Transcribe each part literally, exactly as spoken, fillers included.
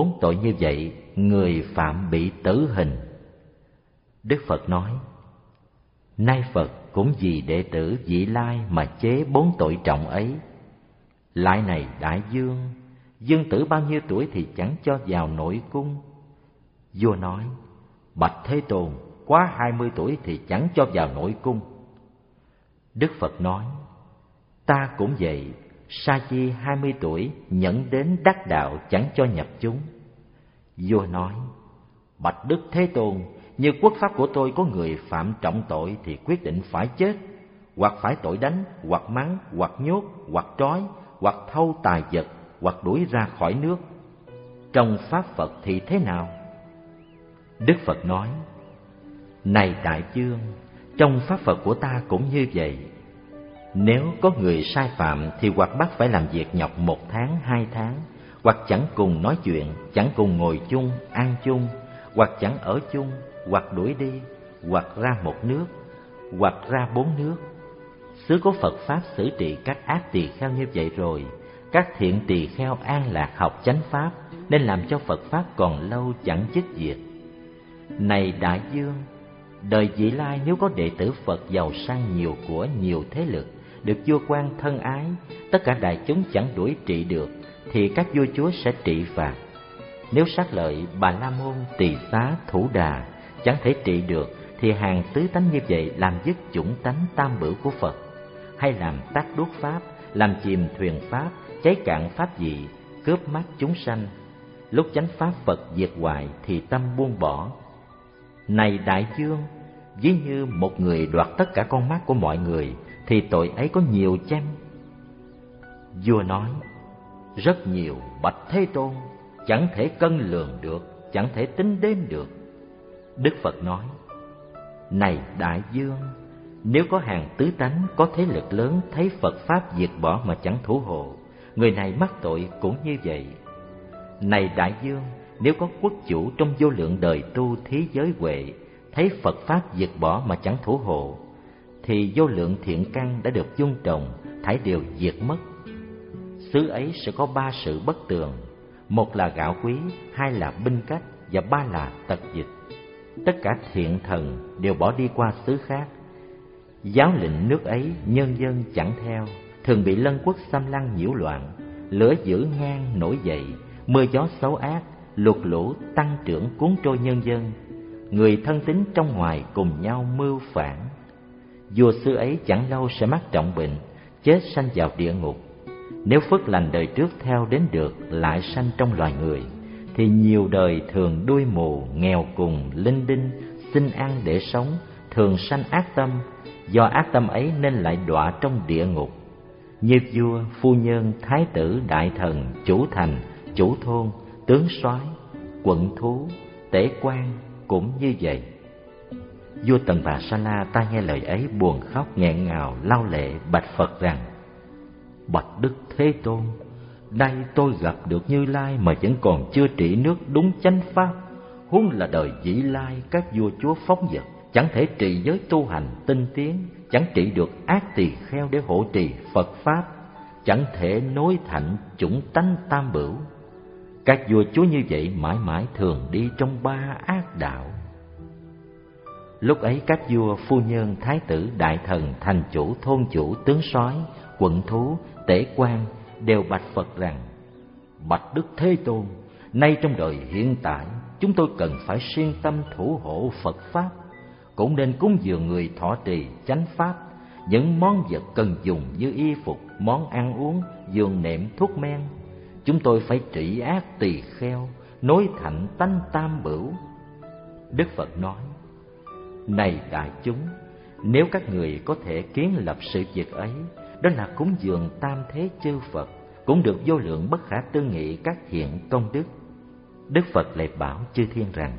bốn tội như vậy, người phạm bị tử hình. Đức Phật nói: nay Phật cũng vì đệ tử Vị Lai mà chế bốn tội trọng ấy. Lại này đại vương, vương tử bao nhiêu tuổi thì chẳng cho vào nội cung? Vua nói: bạch Thế Tôn, quá hai mươi tuổi thì chẳng cho vào nội cung. Đức Phật nói: ta cũng vậy, Sa Chi hai mươi tuổi nhẫn đến đắc đạo chẳng cho nhập chúng. Vua nói: bạch Đức Thế Tôn, như quốc pháp của tôi có người phạm trọng tội thì quyết định phải chết, hoặc phải tội đánh, hoặc mắng, hoặc nhốt, hoặc trói, hoặc thâu tài vật, hoặc đuổi ra khỏi nước. Trong pháp Phật thì thế nào? Đức Phật nói: này đại vương, trong pháp Phật của ta cũng như vậy. Nếu có người sai phạm thì hoặc bắt phải làm việc nhọc một tháng, hai tháng, hoặc chẳng cùng nói chuyện, chẳng cùng ngồi chung, ăn chung, hoặc chẳng ở chung, hoặc đuổi đi, hoặc ra một nước, hoặc ra bốn nước. Xứ có Phật Pháp xử trị các ác tỳ kheo như vậy rồi, các thiện tỳ kheo an lạc học chánh Pháp, nên làm cho Phật Pháp còn lâu chẳng dứt diệt. Này đại vương, đời Vị Lai nếu có đệ tử Phật giàu sang nhiều của, nhiều thế lực, được vua quan thân ái, tất cả đại chúng chẳng đuổi trị được, thì các vua chúa sẽ trị phạt. Nếu sát lợi Bà La Môn, Tỳ Xá, Thủ Đà chẳng thể trị được, thì hàng tứ tánh như vậy làm dứt chủng tánh tam bửu của Phật, hay làm tắt đuốc Pháp, làm chìm thuyền Pháp, cháy cạn Pháp vị, cướp mắt chúng sanh. Lúc chánh Pháp Phật diệt hoại thì tâm buông bỏ. Này đại vương, ví như một người đoạt tất cả con mắt của mọi người, thì tội ấy có nhiều chăng? Vua nói: rất nhiều, bạch Thế Tôn, chẳng thể cân lường được, chẳng thể tính đếm được. Đức Phật nói: này đại vương, nếu có hàng tứ tánh có thế lực lớn thấy Phật Pháp diệt bỏ mà chẳng thủ hộ, người này mắc tội cũng như vậy. Này đại vương, nếu có quốc chủ trong vô lượng đời tu thí giới huệ thấy Phật Pháp diệt bỏ mà chẳng thủ hộ, thì vô lượng thiện căn đã được dung trồng thảy đều diệt mất. Xứ ấy sẽ có ba sự bất tường: một là gạo quý, hai là binh cách, và ba là tật dịch. Tất cả thiện thần đều bỏ đi qua xứ khác. Giáo lệnh nước ấy nhân dân chẳng theo, thường bị lân quốc xâm lăng nhiễu loạn. Lửa dữ ngang nổi dậy, mưa gió xấu ác, lụt lũ tăng trưởng cuốn trôi nhân dân. Người thân tín trong ngoài cùng nhau mưu phản. Vua xứ ấy chẳng lâu sẽ mắc trọng bệnh, chết sanh vào địa ngục. Nếu phước lành đời trước theo đến được, lại sanh trong loài người, thì nhiều đời thường đuôi mù, nghèo cùng, linh đinh, xin ăn để sống, thường sanh ác tâm. Do ác tâm ấy nên lại đọa trong địa ngục. Như vua, phu nhân, thái tử, đại thần, chủ thành, chủ thôn, tướng soái, quận thú, tể quan cũng như vậy. Vua Tần Bà Sa La ta nghe lời ấy buồn khóc nghẹn ngào, lau lệ bạch Phật rằng: bạch Đức Thế Tôn, nay tôi gặp được Như Lai mà vẫn còn chưa trị nước đúng chánh pháp, huống là đời Vị Lai các vua chúa phóng dật, chẳng thể trì giới tu hành tinh tiến, chẳng trị được ác tỳ kheo để hộ trì Phật Pháp, chẳng thể nối thạnh chủng tánh tam bửu. Các vua chúa như vậy mãi mãi thường đi trong ba ác đạo. Lúc ấy các vua, phu nhân, thái tử, đại thần, thành chủ, thôn chủ, tướng soái, quận thú, tể quan đều bạch Phật rằng: bạch Đức Thế Tôn, nay trong đời hiện tại, chúng tôi cần phải siêng tâm thủ hộ Phật Pháp, cũng nên cúng dường người thọ trì chánh Pháp, những món vật cần dùng như y phục, món ăn uống, giường nệm, thuốc men. Chúng tôi phải trị ác tỳ kheo, nối thạnh tánh tam bửu. Đức Phật nói: này đại chúng, nếu các người có thể kiến lập sự việc ấy, đó là cúng dường tam thế chư Phật, cũng được vô lượng bất khả tư nghị các hiện công đức. Đức Phật lại bảo chư thiên rằng: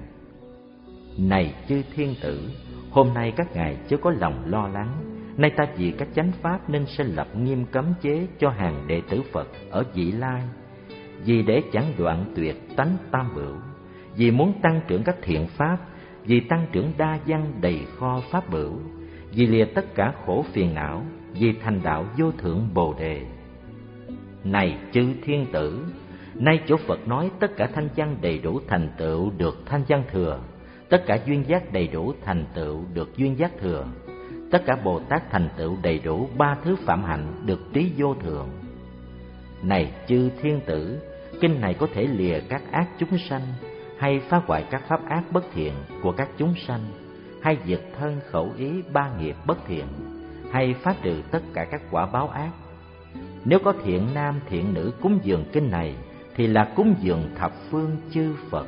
này chư thiên tử, hôm nay các ngài chớ có lòng lo lắng. Nay ta vì các chánh pháp nên sẽ lập nghiêm cấm chế cho hàng đệ tử Phật ở Vị Lai, vì để chẳng đoạn tuyệt tánh tam bửu, vì muốn tăng trưởng các thiện pháp, vì tăng trưởng đa văn đầy kho pháp bửu, vì lìa tất cả khổ phiền não, vì thành đạo vô thượng Bồ Đề. Này chư thiên tử, Nay chỗ Phật nói tất cả thanh văn đầy đủ thành tựu được thanh văn thừa, tất cả duyên giác đầy đủ thành tựu được duyên giác thừa, tất cả Bồ Tát thành tựu đầy đủ ba thứ phạm hạnh được trí vô thượng. Này chư thiên tử, kinh này có thể lìa các ác chúng sanh, hay phá hoại các pháp ác bất thiện của các chúng sanh, hay diệt thân khẩu ý ba nghiệp bất thiện, hay phá trừ tất cả các quả báo ác. Nếu có thiện nam thiện nữ cúng dường kinh này, thì là cúng dường thập phương chư Phật.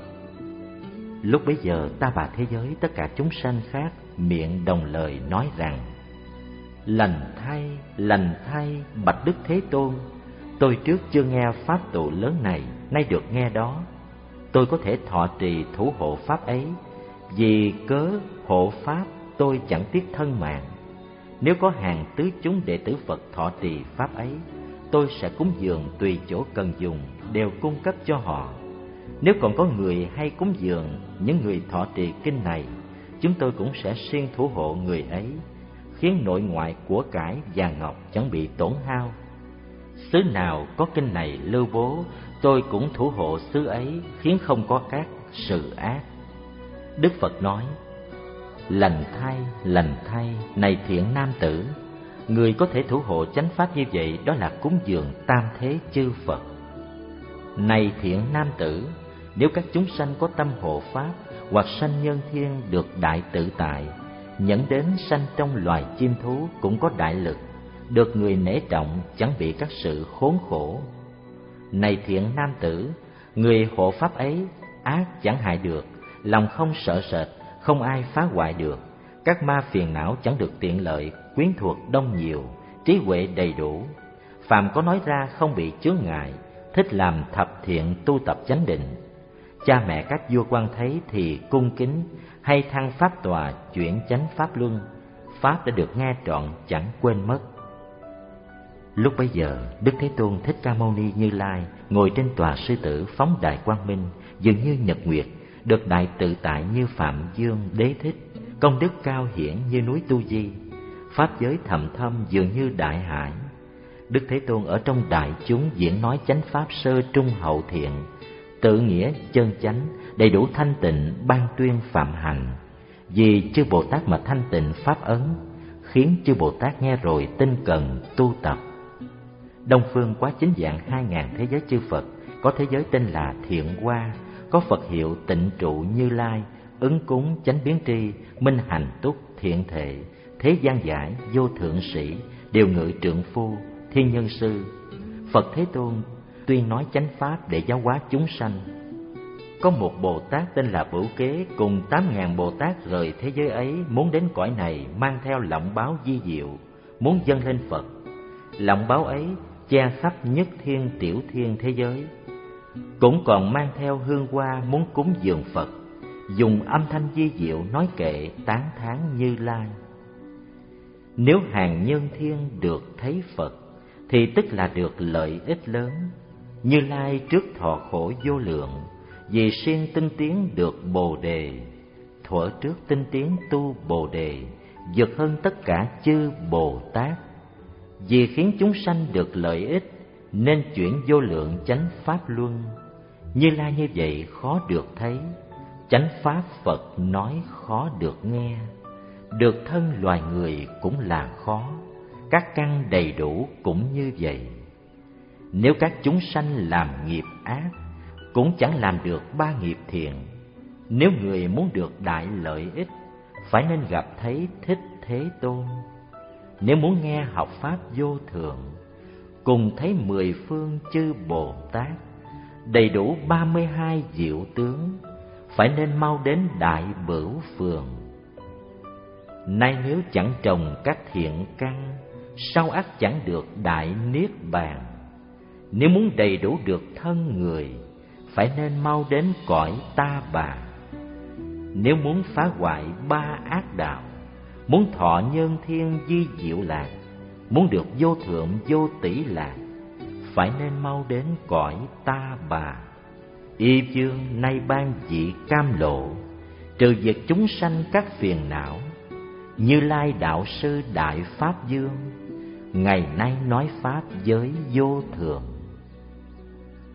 Lúc bấy giờ ta bà thế giới tất cả chúng sanh khác miệng đồng lời nói rằng: Lành thay, lành thay, bạch Đức Thế Tôn, tôi trước chưa nghe pháp tụ lớn này, nay được nghe đó. Tôi có thể thọ trì thủ hộ pháp ấy, vì cớ hộ pháp tôi chẳng tiếc thân mạng. Nếu có hàng tứ chúng đệ tử Phật thọ trì pháp ấy, tôi sẽ cúng dường tùy chỗ cần dùng, đều cung cấp cho họ. Nếu còn có người hay cúng dường những người thọ trì kinh này, chúng tôi cũng sẽ siêng thủ hộ người ấy, khiến nội ngoại của cải vàng ngọc chẳng bị tổn hao. Xứ nào có kinh này lưu bố, tôi cũng thủ hộ xứ ấy, khiến không có các sự ác. Đức Phật nói: Lành thay, lành thay, này thiện nam tử, người có thể thủ hộ chánh pháp như vậy, đó là cúng dường tam thế chư Phật. Này thiện nam tử, nếu các chúng sanh có tâm hộ pháp, hoặc sanh nhân thiên được đại tự tại, nhẫn đến sanh trong loài chim thú cũng có đại lực, được người nể trọng, chẳng bị các sự khốn khổ. Này thiện nam tử, người hộ pháp ấy, ác chẳng hại được, lòng không sợ sệt, không ai phá hoại được, các ma phiền não chẳng được tiện lợi, quyến thuộc đông nhiều, trí huệ đầy đủ, phàm có nói ra không bị chướng ngại, thích làm thập thiện tu tập chánh định. Cha mẹ các vua quan thấy thì cung kính, hay thăng pháp tòa chuyển chánh pháp luân, pháp đã được nghe trọn chẳng quên mất. Lúc bấy giờ, Đức Thế Tôn Thích Ca Mâu Ni Như Lai ngồi trên tòa sư tử phóng đại quang minh, dường như nhật nguyệt, được đại tự tại như Phạm Dương Đế Thích, công đức cao hiển như núi Tu Di, pháp giới thầm thâm dường như đại hải. Đức Thế Tôn ở trong đại chúng diễn nói chánh pháp sơ trung hậu thiện, tự nghĩa chân chánh, đầy đủ thanh tịnh, ban tuyên phạm hành. Vì chư Bồ Tát mà thanh tịnh pháp ấn, khiến chư Bồ Tát nghe rồi tinh cần tu tập. Đông phương quá chín vạn hai ngàn thế giới chư Phật, có thế giới tên là Thiện Hoa, có Phật hiệu Tịnh Trụ Như Lai, ứng cúng chánh biến tri, minh hành túc, thiện thệ, thế gian giải, vô thượng sĩ, điều ngự trượng phu, thiên nhân sư. Phật Thế Tôn tuyên nói chánh pháp để giáo hóa chúng sanh. Có một Bồ Tát tên là Bửu Kế cùng tám ngàn Bồ Tát rời thế giới ấy, muốn đến cõi này mang theo lọng báo di diệu, muốn dâng lên Phật. Lọng báo ấy che khắp nhất thiên tiểu thiên thế giới, cũng còn mang theo hương hoa muốn cúng dường Phật, dùng âm thanh di diệu nói kệ tán thán Như Lai. Nếu hàng nhân thiên được thấy Phật, thì tức là được lợi ích lớn. Như Lai trước thọ khổ vô lượng, vì siêng tinh tiến được Bồ Đề. Thuở trước tinh tiến tu Bồ Đề, vượt hơn tất cả chư Bồ Tát. Vì khiến chúng sanh được lợi ích, nên chuyển vô lượng chánh pháp luân. Như Lai như vậy khó được thấy, chánh pháp Phật nói khó được nghe. Được thân loài người cũng là khó, các căn đầy đủ cũng như vậy. Nếu các chúng sanh làm nghiệp ác, cũng chẳng làm được ba nghiệp thiện. Nếu người muốn được đại lợi ích, phải nên gặp thấy Thích Thế Tôn. Nếu muốn nghe học pháp vô thượng, cùng thấy mười phương chư Bồ Tát, đầy đủ ba mươi hai diệu tướng, phải nên mau đến Đại Bửu Phường. Nay nếu chẳng trồng các thiện căn, sau ắt chẳng được đại niết bàn. Nếu muốn đầy đủ được thân người, phải nên mau đến cõi Ta Bà. Nếu muốn phá hoại ba ác đạo, muốn thọ nhân thiên di diệu lạc, muốn được vô thượng vô tỷ lạc, phải nên mau đến cõi Ta Bà. Y vương nay ban vị cam lộ, trừ diệt chúng sanh các phiền não. Như Lai đạo sư đại pháp vương, ngày nay nói pháp giới vô thượng.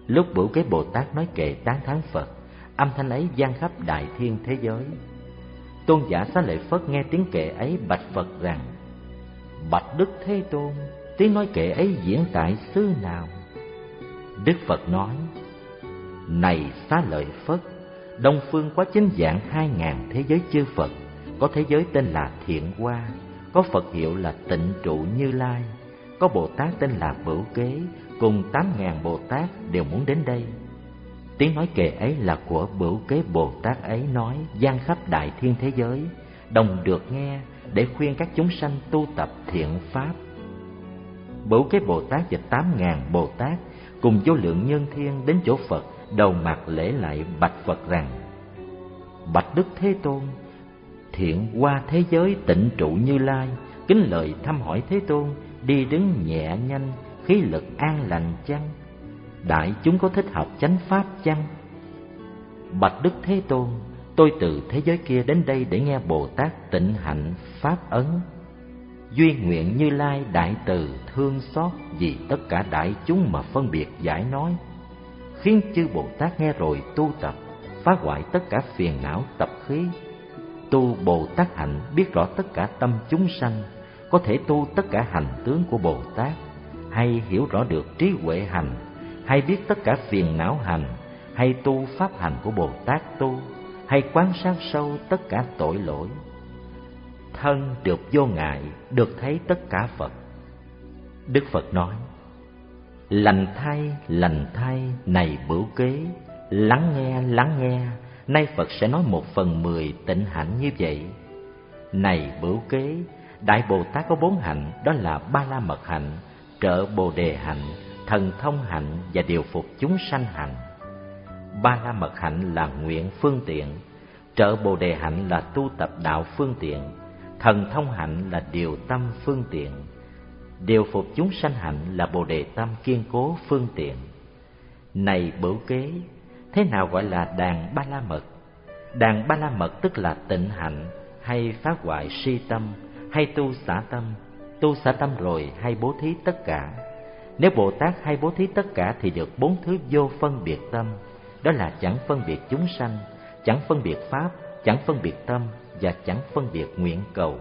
Lúc Bửu Kế Bồ Tát nói kệ tán thán Phật, âm thanh ấy vang khắp đại thiên thế giới. Tôn giả Xá Lợi Phất nghe tiếng kệ ấy bạch Phật rằng: Bạch Đức Thế Tôn, tiếng nói kệ ấy diễn tại xứ nào? Đức Phật nói: Này Xá Lợi Phất, Đông phương có chín vạn hai ngàn thế giới chư Phật, có thế giới tên là Thiện Hoa, có Phật hiệu là Tịnh Trụ Như Lai, có Bồ Tát tên là Bửu Kế, cùng tám ngàn Bồ Tát đều muốn đến đây. Tiếng nói kệ ấy là của Bửu Kế Bồ Tát ấy nói, vang khắp đại thiên thế giới, đồng được nghe để khuyên các chúng sanh tu tập thiện pháp. Bửu Kế Bồ Tát và tám ngàn Bồ Tát cùng vô lượng nhân thiên đến chỗ Phật, đầu mặt lễ lại bạch Phật rằng: Bạch Đức Thế Tôn, Thiện Hoa thế giới Tịnh Trụ Như Lai kính lời thăm hỏi Thế Tôn, đi đứng nhẹ nhanh, khí lực an lành chăng? Đại chúng có thích học chánh pháp chăng? Bạch Đức Thế Tôn, tôi từ thế giới kia đến đây để nghe Bồ Tát tịnh hạnh pháp ấn. Duy nguyện Như Lai đại từ thương xót vì tất cả đại chúng mà phân biệt giải nói, khiến chư Bồ Tát nghe rồi tu tập, phá hoại tất cả phiền não tập khí. Tu Bồ Tát hạnh biết rõ tất cả tâm chúng sanh, có thể tu tất cả hành tướng của Bồ Tát, hay hiểu rõ được trí huệ hành, hay biết tất cả phiền não hành, hay tu pháp hành của Bồ Tát tu, hay quán sát sâu tất cả tội lỗi. Thân được vô ngại, được thấy tất cả Phật. Đức Phật nói: Lành thay, lành thay, này Bửu Kế, lắng nghe, lắng nghe, nay Phật sẽ nói một phần mười tịnh hạnh như vậy. Này Bửu Kế, Đại Bồ Tát có bốn hạnh, đó là Ba La Mật hạnh, Trợ Bồ Đề hạnh, Thần Thông hạnh và Điều Phục chúng sanh hạnh. Ba La Mật hạnh là nguyện phương tiện, Trợ Bồ Đề hạnh là tu tập đạo phương tiện, Thần Thông hạnh là điều tâm phương tiện, Điều Phục chúng sanh hạnh là Bồ Đề tâm kiên cố phương tiện. Này Bửu Kế, thế nào gọi là đàn Ba La Mật? Đàn Ba La Mật tức là tịnh hạnh, hay phá hoại si tâm, hay tu xả tâm. Tu xả tâm rồi hay bố thí tất cả. Nếu Bồ Tát hay bố thí tất cả thì được bốn thứ vô phân biệt tâm, đó là chẳng phân biệt chúng sanh, chẳng phân biệt pháp, chẳng phân biệt tâm và chẳng phân biệt nguyện cầu.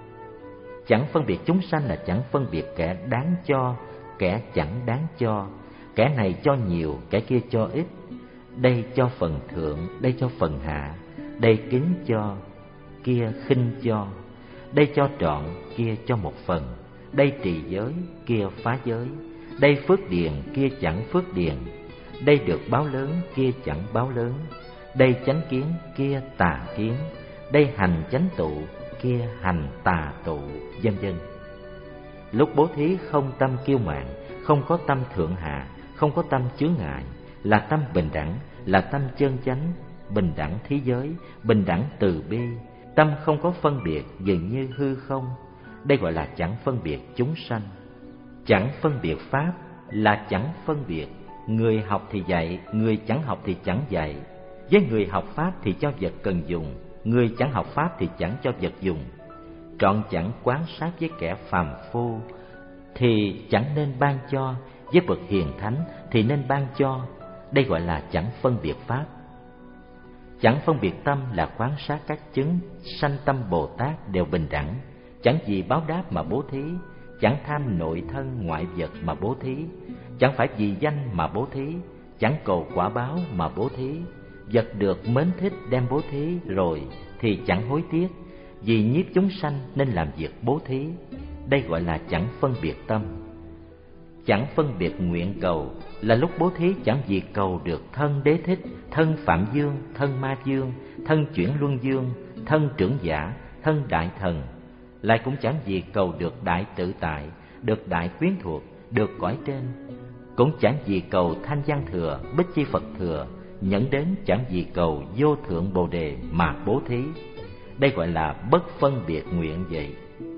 Chẳng phân biệt chúng sanh là chẳng phân biệt kẻ đáng cho, kẻ chẳng đáng cho, kẻ này cho nhiều, kẻ kia cho ít, đây cho phần thượng, đây cho phần hạ, đây kính cho, kia khinh cho, đây cho trọn, kia cho một phần, đây trì giới, kia phá giới, đây phước điền, kia chẳng phước điền, đây được báo lớn, kia chẳng báo lớn, đây chánh kiến, kia tà kiến, đây hành chánh tụ, kia hành tà tụ, vân vân. Lúc bố thí không tâm kiêu mạn, không có tâm thượng hạ, không có tâm chướng ngại, là tâm bình đẳng, là tâm chân chánh, bình đẳng thí giới, bình đẳng từ bi, tâm không có phân biệt, dường như hư không. Đây gọi là chẳng phân biệt chúng sanh. Chẳng phân biệt pháp là chẳng phân biệt, người học thì dạy, người chẳng học thì chẳng dạy. Với người học pháp thì cho vật cần dùng, người chẳng học pháp thì chẳng cho vật dùng. Trọn chẳng quán sát với kẻ phàm phu thì chẳng nên ban cho, với bậc hiền thánh thì nên ban cho. Đây gọi là chẳng phân biệt pháp. Chẳng phân biệt tâm là quán sát các chứng sanh tâm Bồ Tát đều bình đẳng, chẳng vì báo đáp mà bố thí, chẳng tham nội thân ngoại vật mà bố thí, chẳng phải vì danh mà bố thí, chẳng cầu quả báo mà bố thí. Vật được mến thích đem bố thí rồi thì chẳng hối tiếc, vì nhiếp chúng sanh nên làm việc bố thí. Đây gọi là chẳng phân biệt tâm. Chẳng phân biệt nguyện cầu là lúc bố thí chẳng vì cầu được thân đế thích, thân phạm dương, thân ma dương, thân chuyển luân dương, thân trưởng giả, thân đại thần, lại cũng chẳng vì cầu được đại tự tại, được đại quyến thuộc, được cõi trên, cũng chẳng vì cầu thanh văn thừa, bích chi Phật thừa, nhẫn đến chẳng vì cầu vô thượng Bồ Đề mà bố thí. Đây gọi là bất phân biệt nguyện vậy.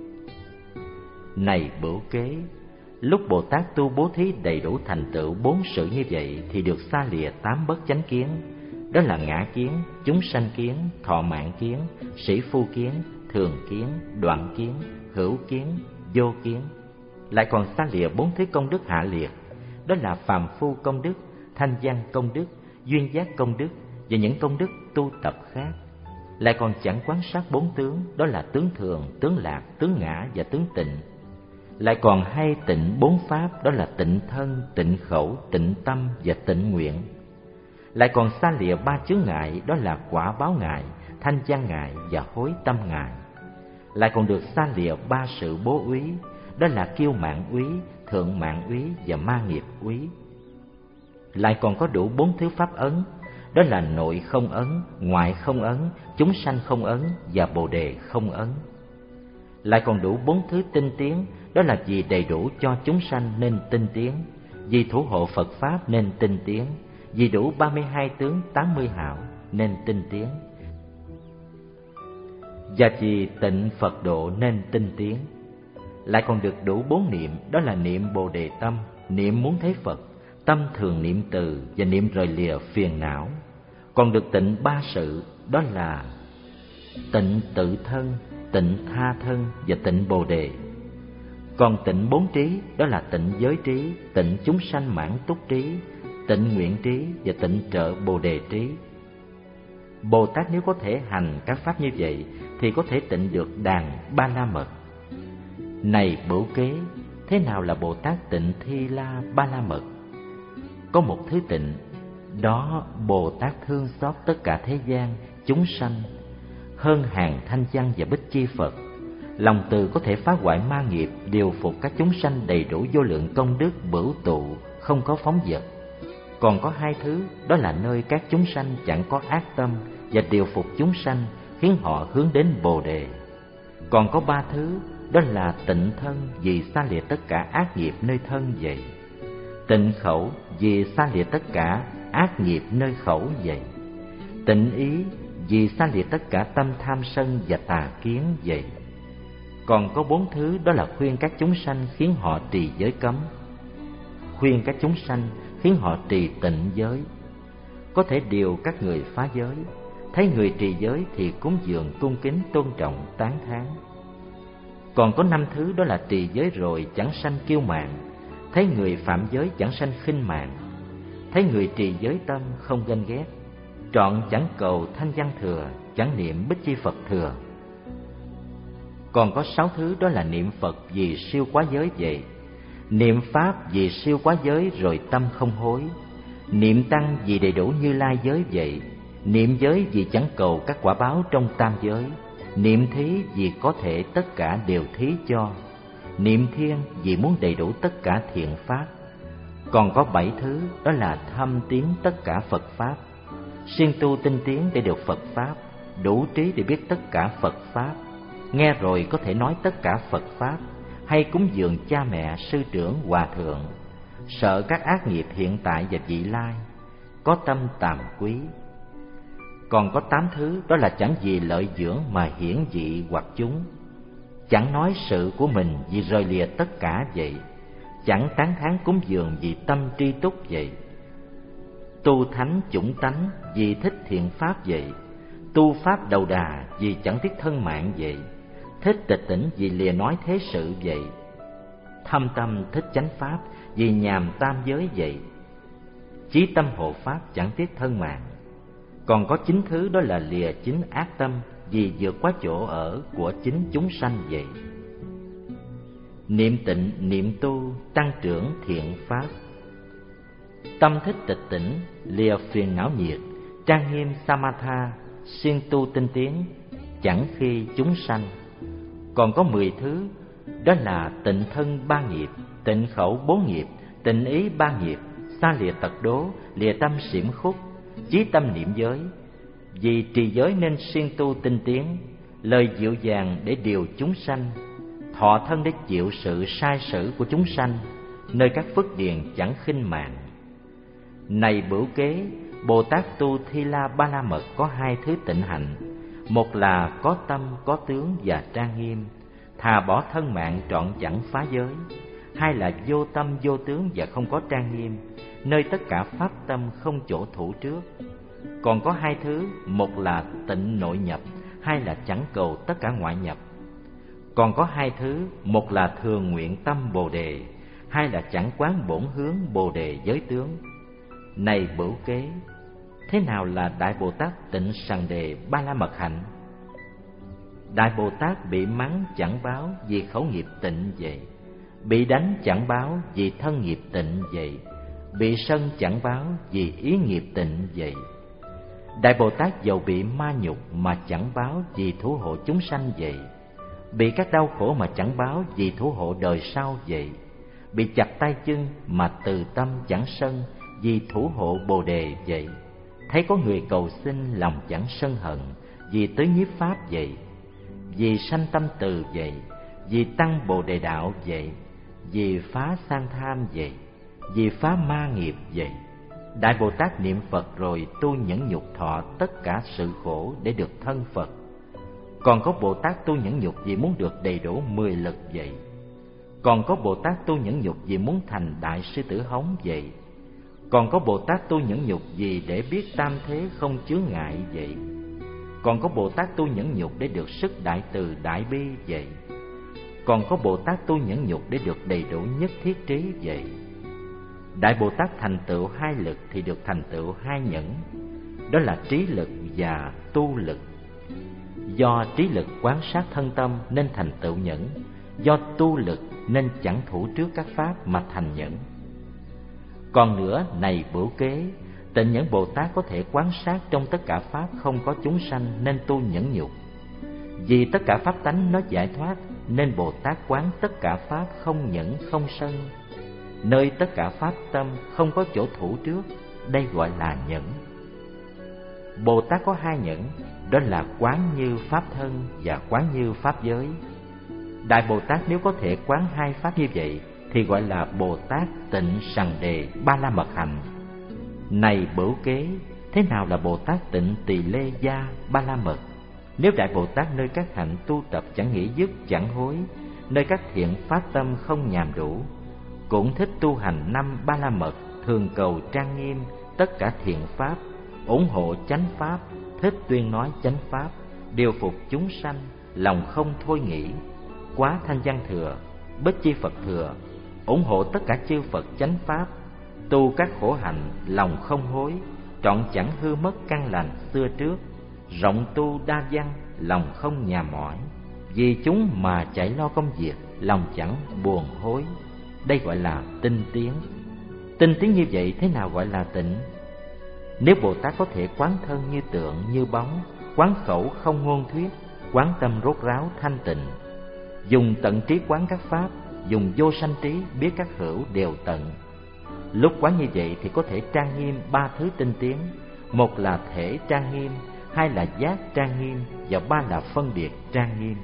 Này Bửu Kế, lúc Bồ Tát tu bố thí đầy đủ thành tựu bốn sự như vậy thì được xa lìa tám bất chánh kiến, đó là ngã kiến, chúng sanh kiến, thọ mạng kiến, sĩ phu kiến, thường kiến, đoạn kiến, hữu kiến, vô kiến. Lại còn xa lìa bốn thứ công đức hạ liệt, đó là phàm phu công đức, thanh văn công đức, duyên giác công đức và những công đức tu tập khác. Lại còn chẳng quán sát bốn tướng, đó là tướng thường, tướng lạc, tướng ngã và tướng tịnh. Lại còn hay tịnh bốn pháp, đó là tịnh thân, tịnh khẩu, tịnh tâm và tịnh nguyện. Lại còn xa lìa ba chướng ngại, đó là quả báo ngại, thanh văn ngại và hối tâm ngại. Lại còn được xa lìa ba sự bố úy, đó là kiêu mạn úy, thượng mạn úy và ma nghiệp úy. Lại còn có đủ bốn thứ pháp ấn, đó là nội không ấn, ngoại không ấn, chúng sanh không ấn và bồ đề không ấn. Lại còn đủ bốn thứ tinh tiến, đó là vì đầy đủ cho chúng sanh nên tinh tiến, vì thủ hộ Phật Pháp nên tinh tiến, vì đủ ba mươi hai tướng tám mươi hảo nên tinh tiến, và vì tịnh Phật độ nên tinh tiến. Lại còn được đủ bốn niệm, đó là niệm bồ đề tâm, niệm muốn thấy Phật, tâm thường niệm từ và niệm rời lìa phiền não. Còn được tịnh ba sự, đó là tịnh tự thân, tịnh tha thân và tịnh bồ đề. Còn tịnh bốn trí, đó là tịnh giới trí, tịnh chúng sanh mãn túc trí, tịnh nguyện trí và tịnh trợ bồ đề trí. Bồ Tát nếu có thể hành các pháp như vậy thì có thể tịnh được đàn ba la mật. Này Bửu Kế, thế nào là Bồ Tát tịnh Thi La Ba La Mật? Có một thứ tịnh, đó Bồ Tát thương xót tất cả thế gian, chúng sanh, hơn hàng thanh văn và bích chi Phật. Lòng từ có thể phá hoại ma nghiệp, điều phục các chúng sanh đầy đủ vô lượng công đức bửu tụ, không có phóng dật. Còn có hai thứ, đó là nơi các chúng sanh chẳng có ác tâm và điều phục chúng sanh, khiến họ hướng đến Bồ đề. Còn có ba thứ, đó là tịnh thân, vì xa lìa tất cả ác nghiệp nơi thân vậy. Tịnh khẩu, vì xa lìa tất cả ác nghiệp nơi khẩu vậy. Tịnh ý, vì xa lìa tất cả tâm tham sân và tà kiến vậy. Còn có bốn thứ, đó là khuyên các chúng sanh khiến họ trì giới cấm, khuyên các chúng sanh khiến họ trì tịnh giới. Có thể điều các người phá giới, thấy người trì giới thì cúng dường cung kính tôn trọng tán thán. Còn có năm thứ, đó là trì giới rồi chẳng sanh kiêu mạn, thấy người phạm giới chẳng sanh khinh mạn, thấy người trì giới tâm không ganh ghét, trọn chẳng cầu thanh văn thừa, chẳng niệm bích chi Phật thừa. Còn có sáu thứ, đó là niệm Phật vì siêu quá giới vậy, niệm Pháp vì siêu quá giới rồi tâm không hối, niệm Tăng vì đầy đủ Như Lai giới vậy, niệm giới vì chẳng cầu các quả báo trong tam giới, niệm thí vì có thể tất cả đều thí cho, niệm thiên vì muốn đầy đủ tất cả thiện pháp. Còn có bảy thứ, đó là thâm tiến tất cả Phật Pháp, siêng tu tinh tiến để được Phật Pháp, đủ trí để biết tất cả Phật Pháp, nghe rồi có thể nói tất cả Phật Pháp, hay cúng dường cha mẹ, sư trưởng, hòa thượng, sợ các ác nghiệp hiện tại và vị lai, có tâm tàm quý. Còn có tám thứ, đó là chẳng vì lợi dưỡng mà hiển dị hoặc chúng, chẳng nói sự của mình vì rời lìa tất cả vậy, chẳng tán thán cúng dường vì tâm tri túc vậy, tu thánh chủng tánh vì thích thiện pháp vậy, tu pháp đầu đà vì chẳng tiếc thân mạng vậy, thích tịch tỉnh vì lìa nói thế sự vậy, thâm tâm thích chánh pháp vì nhàm tam giới vậy, chí tâm hộ pháp chẳng tiếc thân mạng. Còn có chín thứ, đó là lìa chính ác tâm vì vượt qua chỗ ở của chính chúng sanh vậy. Niệm tịnh, niệm tu, tăng trưởng thiện pháp. Tâm thích tịch tỉnh, lìa phiền não nhiệt, trang nghiêm samatha, siêng tu tinh tiến, chẳng khi chúng sanh. Còn có mười thứ, đó là tịnh thân ba nghiệp, tịnh khẩu bốn nghiệp, tịnh ý ba nghiệp, xa lìa tật đố, lìa tâm xiểm khúc, chí tâm niệm giới. Vì trì giới nên siêng tu tinh tiến, lời dịu dàng để điều chúng sanh, thọ thân để chịu sự sai sử của chúng sanh, nơi các phước điền chẳng khinh mạng. Này Bửu Kế, Bồ Tát tu Thi La Ba La Mật có hai thứ tịnh hạnh, một là có tâm, có tướng và trang nghiêm, thà bỏ thân mạng trọn chẳng phá giới; hai là vô tâm, vô tướng và không có trang nghiêm, nơi tất cả pháp tâm không chỗ thủ trước. Còn có hai thứ, một là tịnh nội nhập, hai là chẳng cầu tất cả ngoại nhập. Còn có hai thứ, một là thường nguyện tâm Bồ đề, hai là chẳng quán bổn hướng Bồ đề giới tướng. Này Bửu Kế, thế nào là Đại Bồ Tát Tịnh Sằng Đề Ba La Mật Hạnh? Đại Bồ Tát bị mắng chẳng báo vì khẩu nghiệp tịnh vậy, bị đánh chẳng báo vì thân nghiệp tịnh vậy, bị sân chẳng báo vì ý nghiệp tịnh vậy. Đại Bồ Tát dầu bị ma nhục mà chẳng báo vì thủ hộ chúng sanh vậy, bị các đau khổ mà chẳng báo vì thủ hộ đời sau vậy, bị chặt tay chân mà từ tâm chẳng sân vì thủ hộ Bồ Đề vậy. Thấy có người cầu xin lòng chẳng sân hận vì tới nhiếp pháp vậy, vì sanh tâm từ vậy, vì tăng Bồ Đề đạo vậy, vì phá sang tham vậy, vì phá ma nghiệp vậy. Đại Bồ Tát niệm Phật rồi tu nhẫn nhục thọ tất cả sự khổ để được thân Phật. Còn có Bồ Tát tu nhẫn nhục vì muốn được đầy đủ mười lực vậy. Còn có Bồ Tát tu nhẫn nhục vì muốn thành đại sư tử hống vậy. Còn có Bồ Tát tu nhẫn nhục vì để biết tam thế không chướng ngại vậy. Còn có Bồ Tát tu nhẫn nhục để được sức đại từ đại bi vậy. Còn có Bồ Tát tu nhẫn nhục để được đầy đủ nhất thiết trí vậy. Đại Bồ Tát thành tựu hai lực thì được thành tựu hai nhẫn, đó là trí lực và tu lực. Do trí lực quán sát thân tâm nên thành tựu nhẫn, do tu lực nên chẳng thủ trước các pháp mà thành nhẫn. Còn nữa, này Bửu Kế, Tịnh Nhẫn Bồ Tát có thể quán sát trong tất cả pháp không có chúng sanh nên tu nhẫn nhục. Vì tất cả pháp tánh nó giải thoát nên Bồ Tát quán tất cả pháp không nhẫn không sân. Nơi tất cả pháp tâm không có chỗ thủ trước, đây gọi là nhẫn. Bồ Tát có hai nhẫn, đó là quán như pháp thân và quán như pháp giới. Đại Bồ Tát nếu có thể quán hai pháp như vậy thì gọi là Bồ Tát Tịnh Sằng Đề Ba La Mật Hạnh. Này Bửu Kế, thế nào là Bồ Tát Tịnh Tỳ Lê Gia Ba La Mật? Nếu Đại Bồ Tát nơi các hạnh tu tập chẳng nghĩ dứt chẳng hối, nơi các thiện phát tâm không nhàm đủ, cũng thích tu hành năm Ba La Mật, thường cầu trang nghiêm tất cả thiện pháp, ủng hộ chánh pháp, thích tuyên nói chánh pháp, điều phục chúng sanh, lòng không thôi nghĩ, quá thanh văn thừa, bích chi Phật thừa, ủng hộ tất cả chư Phật chánh pháp, tu các khổ hạnh, lòng không hối, trọn chẳng hư mất căn lành xưa trước, rộng tu đa văn, lòng không nhà mỏi, vì chúng mà chạy lo công việc, lòng chẳng buồn hối. Đây gọi là tinh tiến. Tinh tiến như vậy thế nào gọi là tịnh? Nếu Bồ Tát có thể quán thân như tượng, như bóng, quán khẩu không ngôn thuyết, quán tâm rốt ráo thanh tịnh, dùng tận trí quán các pháp, dùng vô sanh trí biết các hữu đều tận. Lúc quán như vậy thì có thể trang nghiêm ba thứ tinh tiến. Một là thể trang nghiêm, hai là giác trang nghiêm, và ba là phân biệt trang nghiêm.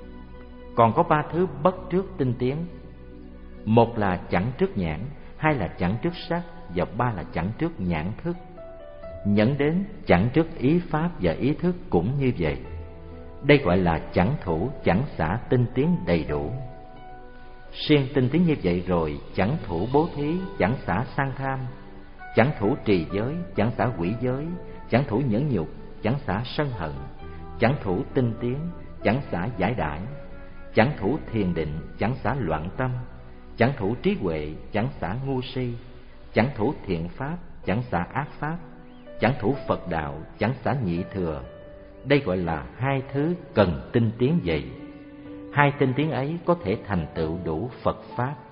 Còn có ba thứ bất trước tinh tiến. Một là chẳng trước nhãn, hai là chẳng trước sắc, và ba là chẳng trước nhãn thức. Nhẫn đến chẳng trước ý pháp và ý thức cũng như vậy. Đây gọi là chẳng thủ chẳng xả tinh tiến đầy đủ. Siêng tinh tiến như vậy rồi, chẳng thủ bố thí, chẳng xả sang tham, chẳng thủ trì giới, chẳng xả quỷ giới, chẳng thủ nhẫn nhục, chẳng xả sân hận, chẳng thủ tinh tiến, chẳng xả giải đãi, chẳng thủ thiền định, chẳng xả loạn tâm, chẳng thủ trí huệ, chẳng xả ngu si, chẳng thủ thiện pháp, chẳng xả ác pháp, chẳng thủ Phật đạo, chẳng xả nhị thừa. Đây gọi là hai thứ cần tinh tiến vậy. Hai tinh tiến ấy có thể thành tựu đủ Phật pháp.